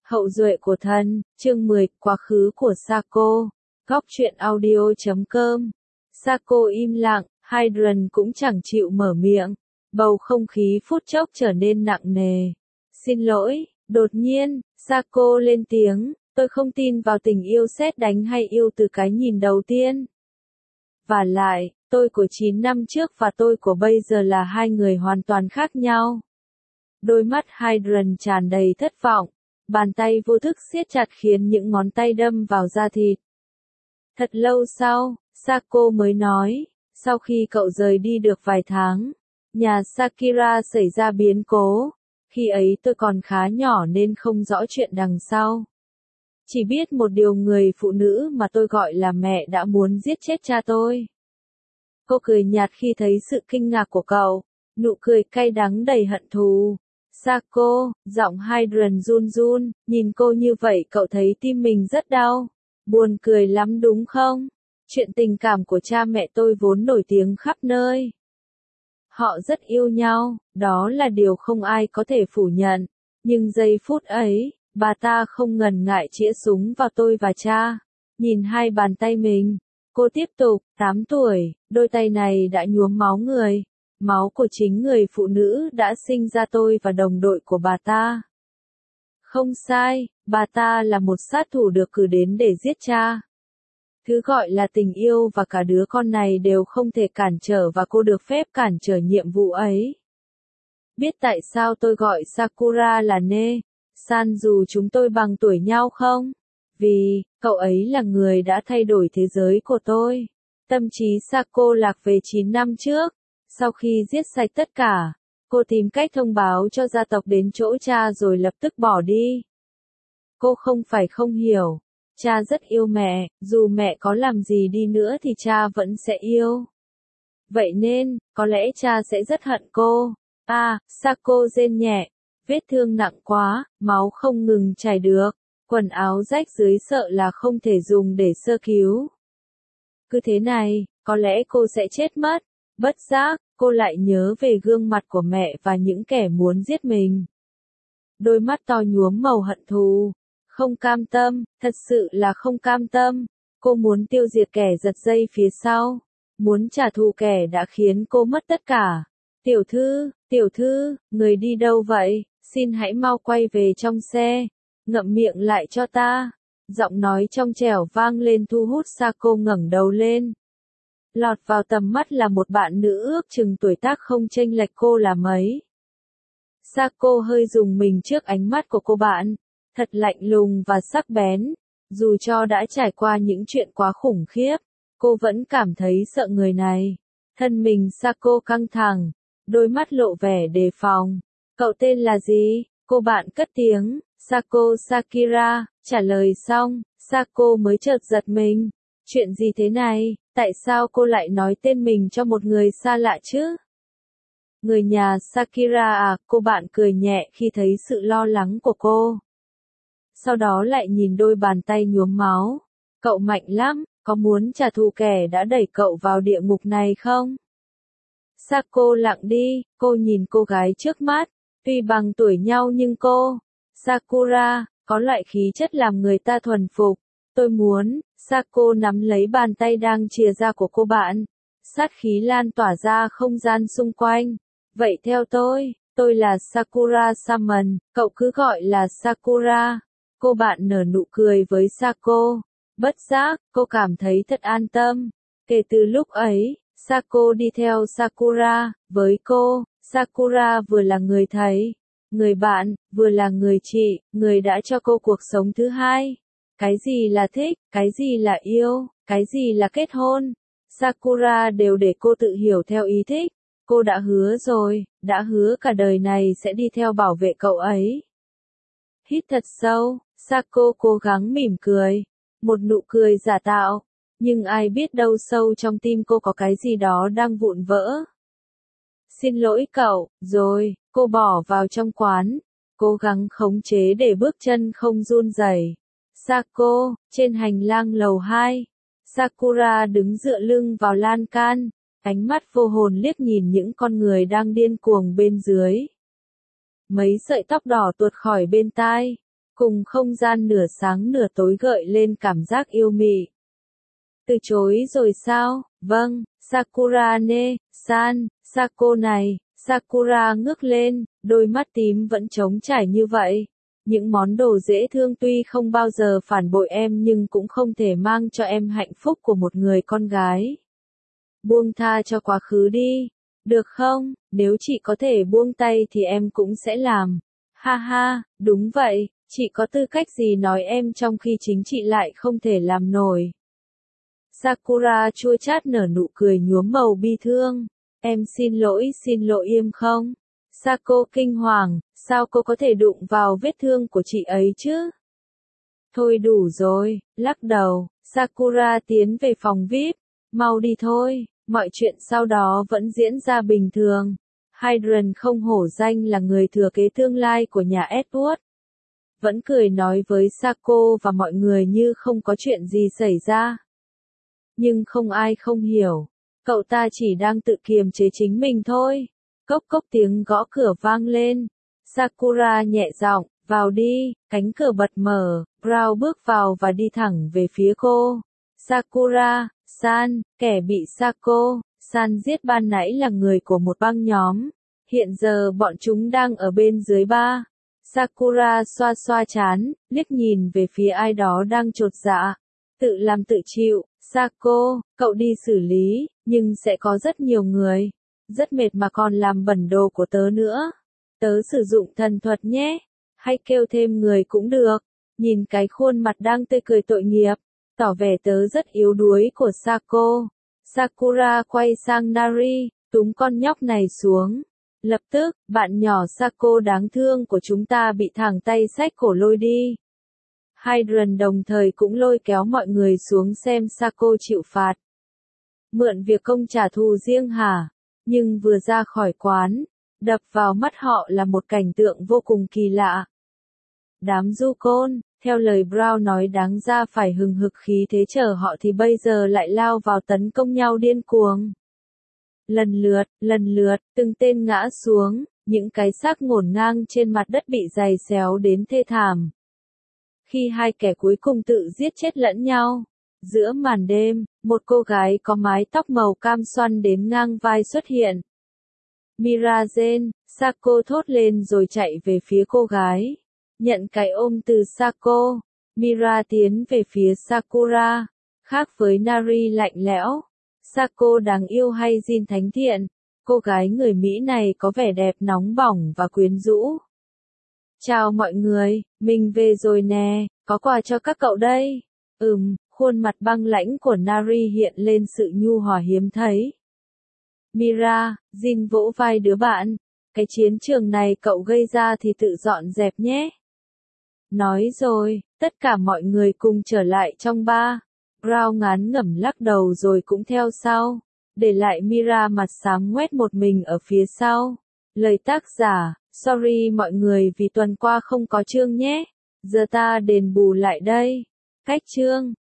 Hậu duệ của thần, chương 10, quá khứ của Sako. Góc truyện audio.com. Sako im lặng, Hydrant cũng chẳng chịu mở miệng. Bầu không khí phút chốc trở nên nặng nề. Xin lỗi, đột nhiên, Sako lên tiếng, tôi không tin vào tình yêu sét đánh hay yêu từ cái nhìn đầu tiên. Và lại, tôi của 9 năm trước và tôi của bây giờ là hai người hoàn toàn khác nhau. Đôi mắt Hydrant tràn đầy thất vọng. Bàn tay vô thức siết chặt khiến những ngón tay đâm vào da thịt. Thật lâu sau, Sako mới nói, sau khi cậu rời đi được vài tháng, nhà Sakira xảy ra biến cố. Khi ấy tôi còn khá nhỏ nên không rõ chuyện đằng sau. Chỉ biết một điều người phụ nữ mà tôi gọi là mẹ đã muốn giết chết cha tôi. Cô cười nhạt khi thấy sự kinh ngạc của cậu, nụ cười cay đắng đầy hận thù. Sako, giọng Hydrant run run, nhìn cô như vậy cậu thấy tim mình rất đau. Buồn cười lắm đúng không? Chuyện tình cảm của cha mẹ tôi vốn nổi tiếng khắp nơi. Họ rất yêu nhau, đó là điều không ai có thể phủ nhận. Nhưng giây phút ấy, bà ta không ngần ngại chĩa súng vào tôi và cha. Nhìn hai bàn tay mình, cô tiếp tục, 8 tuổi, đôi tay này đã nhuốm máu người. Máu của chính người phụ nữ đã sinh ra tôi và đồng đội của bà ta. Không sai, bà ta là một sát thủ được cử đến để giết cha. Thứ gọi là tình yêu và cả đứa con này đều không thể cản trở và cô được phép cản trở nhiệm vụ ấy. Biết tại sao tôi gọi Sakura là Ne-san dù chúng tôi bằng tuổi nhau không? Vì, cậu ấy là người đã thay đổi thế giới của tôi. Tâm trí Sako lạc về 9 năm trước. Sau khi giết sạch tất cả, cô tìm cách thông báo cho gia tộc đến chỗ cha rồi lập tức bỏ đi. Cô không phải không hiểu, cha rất yêu mẹ, dù mẹ có làm gì đi nữa thì cha vẫn sẽ yêu. Vậy nên, có lẽ cha sẽ rất hận cô. Sako rên nhẹ, vết thương nặng quá, máu không ngừng chảy được, quần áo rách dưới sợ là không thể dùng để sơ cứu. Cứ thế này, có lẽ cô sẽ chết mất. Bất giác, cô lại nhớ về gương mặt của mẹ và những kẻ muốn giết mình. Đôi mắt to nhuốm màu hận thù. Không cam tâm, thật sự là không cam tâm. Cô muốn tiêu diệt kẻ giật dây phía sau. Muốn trả thù kẻ đã khiến cô mất tất cả. Tiểu thư, người đi đâu vậy? Xin hãy mau quay về trong xe. Ngậm miệng lại cho ta. Giọng nói trong trẻo vang lên thu hút Sako ngẩng đầu lên. Lọt vào tầm mắt là một bạn nữ ước chừng tuổi tác không chênh lệch cô là mấy. Sako hơi rùng mình trước ánh mắt của cô bạn, thật lạnh lùng và sắc bén. Dù cho đã trải qua những chuyện quá khủng khiếp, cô vẫn cảm thấy sợ người này. Thân mình Sako căng thẳng, đôi mắt lộ vẻ đề phòng. Cậu tên là gì? Cô bạn cất tiếng. Sako Sakira, trả lời xong, Sako mới chợt giật mình. Chuyện gì thế này? Tại sao cô lại nói tên mình cho một người xa lạ chứ? Người nhà Sakira à, cô bạn cười nhẹ khi thấy sự lo lắng của cô. Sau đó lại nhìn đôi bàn tay nhuốm máu. Cậu mạnh lắm, có muốn trả thù kẻ đã đẩy cậu vào địa ngục này không? Sako lặng đi, cô nhìn cô gái trước mắt. Tuy bằng tuổi nhau nhưng cô, Sakura, có loại khí chất làm người ta thuần phục. Tôi muốn, Sako nắm lấy bàn tay đang chìa ra của cô bạn. Sát khí lan tỏa ra không gian xung quanh. Vậy theo tôi là Sakura Summon, cậu cứ gọi là Sakura. Cô bạn nở nụ cười với Sako. Bất giác, cô cảm thấy thật an tâm. Kể từ lúc ấy, Sako đi theo Sakura. Với cô, Sakura vừa là người thầy, người bạn, vừa là người chị, người đã cho cô cuộc sống thứ hai. Cái gì là thích, cái gì là yêu, cái gì là kết hôn. Sakura đều để cô tự hiểu theo ý thích. Cô đã hứa rồi, đã hứa cả đời này sẽ đi theo bảo vệ cậu ấy. Hít thật sâu, Sako cố gắng mỉm cười. Một nụ cười giả tạo. Nhưng ai biết đâu sâu trong tim cô có cái gì đó đang vụn vỡ. Xin lỗi cậu, rồi, cô bỏ vào trong quán. Cố gắng khống chế để bước chân không run rẩy. Sako, trên hành lang lầu 2. Sakura đứng dựa lưng vào lan can, ánh mắt vô hồn liếc nhìn những con người đang điên cuồng bên dưới. Mấy sợi tóc đỏ tuột khỏi bên tai. cùng không gian nửa sáng nửa tối gợi lên cảm giác yêu mị. Từ chối rồi sao? Vâng, Sakura san, Sako này. Sakura ngước lên, đôi mắt tím vẫn trống trải như vậy. Những món đồ dễ thương tuy không bao giờ phản bội em nhưng cũng không thể mang cho em hạnh phúc của một người con gái. Buông tha cho quá khứ đi, được không? Nếu chị có thể buông tay thì em cũng sẽ làm. Ha ha, đúng vậy, chị có tư cách gì nói em trong khi chính chị lại không thể làm nổi. Sakura chua chát nở nụ cười nhuốm màu bi thương. Em xin lỗi em không? Sako kinh hoàng, sao cô có thể đụng vào vết thương của chị ấy chứ? Thôi đủ rồi, lắc đầu, Sakura tiến về phòng VIP, mau đi thôi, mọi chuyện sau đó vẫn diễn ra bình thường. Hydrant không hổ danh là người thừa kế tương lai của nhà Edward. Vẫn cười nói với Sako và mọi người như không có chuyện gì xảy ra. Nhưng không ai không hiểu, cậu ta chỉ đang tự kiềm chế chính mình thôi. Cốc cốc tiếng gõ cửa vang lên. Sakura nhẹ giọng, vào đi, cánh cửa bật mở, Brown bước vào và đi thẳng về phía cô. Sakura, san, kẻ bị Sako, san giết ban nãy là người của một băng nhóm. Hiện giờ bọn chúng đang ở bên dưới bar. Sakura xoa xoa trán, liếc nhìn về phía ai đó đang chột dạ. Tự làm tự chịu, Sako, cậu đi xử lý, nhưng sẽ có rất nhiều người. Rất mệt mà còn làm bẩn đồ của tớ nữa. Tớ sử dụng thần thuật nhé. Hay kêu thêm người cũng được. Nhìn cái khuôn mặt đang tươi cười tội nghiệp. Tỏ vẻ tớ rất yếu đuối của Sako. Sakura quay sang Nari, túm con nhóc này xuống. Lập tức, bạn nhỏ Sako đáng thương của chúng ta bị thẳng tay xách cổ lôi đi. Hydrant đồng thời cũng lôi kéo mọi người xuống xem Sako chịu phạt. Mượn việc công trả thù riêng hả? Nhưng vừa ra khỏi quán, đập vào mắt họ là một cảnh tượng vô cùng kỳ lạ. Đám du côn, theo lời Brown nói đáng ra phải hừng hực khí thế chở họ thì bây giờ lại lao vào tấn công nhau điên cuồng. Lần lượt, từng tên ngã xuống, những cái xác ngổn ngang trên mặt đất bị giày xéo đến thê thảm. Khi hai kẻ cuối cùng tự giết chết lẫn nhau, giữa màn đêm, một cô gái có mái tóc màu cam xoăn đến ngang vai xuất hiện. Mirazen, Sako thốt lên rồi chạy về phía cô gái. Nhận cái ôm từ Sako, Mira tiến về phía Sakura. Khác với Nari lạnh lẽo, Sako đáng yêu hay Jin thánh thiện, cô gái người Mỹ này có vẻ đẹp nóng bỏng và quyến rũ. Chào mọi người, mình về rồi nè, có quà cho các cậu đây. Khuôn mặt băng lãnh của Nari hiện lên sự nhu hòa hiếm thấy. Mira, Jin vỗ vai đứa bạn, cái chiến trường này cậu gây ra thì tự dọn dẹp nhé. Nói rồi, tất cả mọi người cùng trở lại trong bar. Brown ngán ngẩm lắc đầu rồi cũng theo sau, để lại Mira mặt xám ngoét một mình ở phía sau. Lời tác giả, sorry mọi người vì tuần qua không có chương nhé, giờ ta đền bù lại đây. Cách chương